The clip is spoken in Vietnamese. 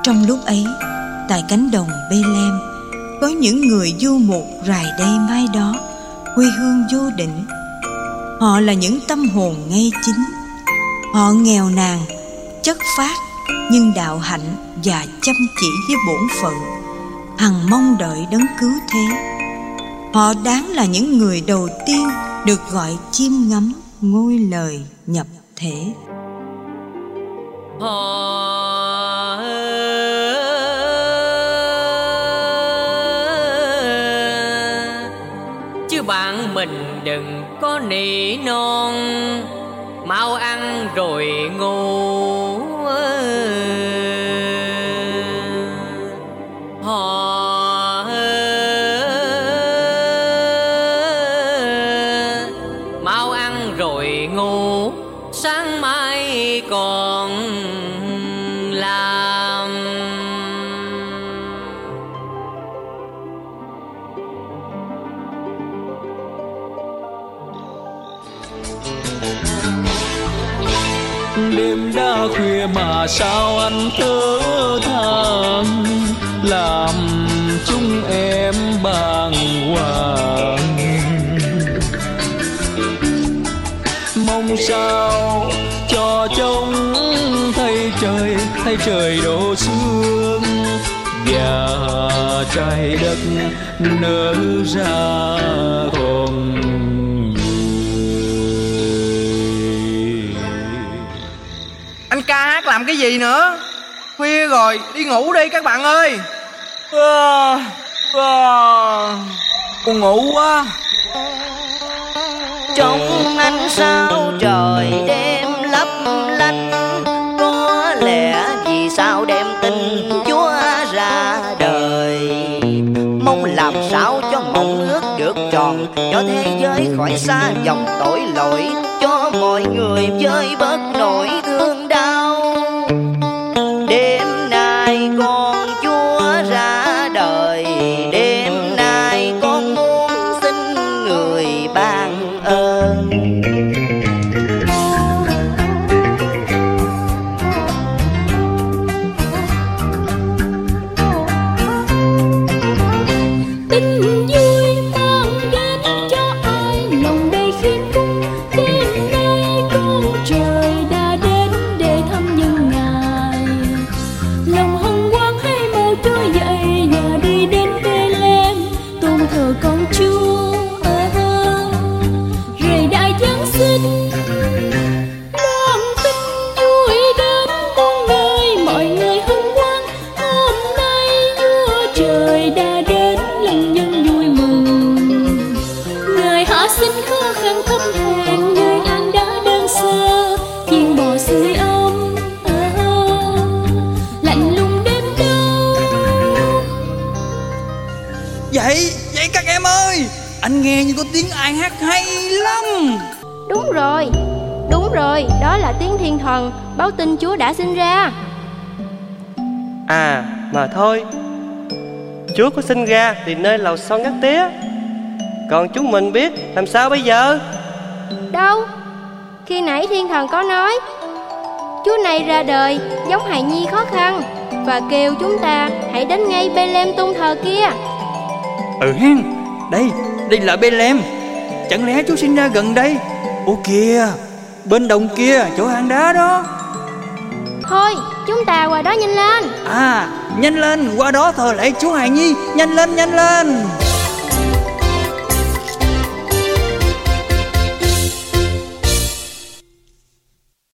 Trong lúc ấy, tại cánh đồng Bê-lem, có những người du mục rày đây mai đó, quê hương vô định. Họ là những tâm hồn ngay chính. Họ nghèo nàn, chất phác, nhưng đạo hạnh và chăm chỉ với bổn phận, hằng mong đợi đấng cứu thế. Họ đáng là những người đầu tiên được gọi chiêm ngắm ngôi lời nhập thể. Chứ bạn mình đừng có nỉ non, mau ăn rồi ngủ. Mau ăn rồi ngủ, sáng mai còn làm. Đêm đã khuya mà sao anh thở than, làm chúng em bàng hoàng. Mong sao cho trông thấy trời đổ sương, và trái đất nở ra còn Anh ca hát làm cái gì nữa? Khuya rồi, đi ngủ đi các bạn ơi. Con ngủ quá. Trong ánh sao trời đêm lấp lánh, có lẽ vì sao đem tin Chúa ra đời. Mong làm sao cho mộng ước được tròn, cho thế giới khỏi xa dòng tội lỗi, cho mọi người vơi bớt nỗi thương đau. Đêm nay con Chúa ra đời, đêm nay con muốn xin người ban ơn. Tin vui mang đến cho ai lòng đầy khiêm cung. Đêm nay con trời đã đến để thăm nhân Ngài. Lòng hân hoan hay mau trôi dậy và đi đến Bê-lem tôn thờ con Chúa. Rày đại Giáng sinh, loan tin vui đến muôn nơi, mọi người hân hoan. Hôm nay Vua trời đã đến, lòng nhân vui mừng. Ngài hạ sinh khó khăn thấp hèn, người ăn đã đơn sơ, chiên bò sưởi ấm, lạnh lùng đêm đông. Vậy các em ơi, anh nghe như có tiếng ai hát hay lắm. Đúng rồi, đó là tiếng thiên thần báo tin Chúa đã sinh ra. À mà thôi, Chúa có sinh ra thì nơi lầu son ngắt tía, còn chúng mình biết làm sao bây giờ? Đâu, khi nãy thiên thần có nói Chúa này ra đời giống hài nhi khó khăn, và kêu chúng ta hãy đến ngay Bê-lem tôn thờ kia. Hen, đây là Bê-lem. Chẳng lẽ Chúa sinh ra gần đây? Ô kìa, bên đồng kia, chỗ hang đá đó. Thôi, chúng ta qua đó nhanh lên. Nhanh lên, qua đó thờ lạy Chúa hài nhi. Nhanh lên.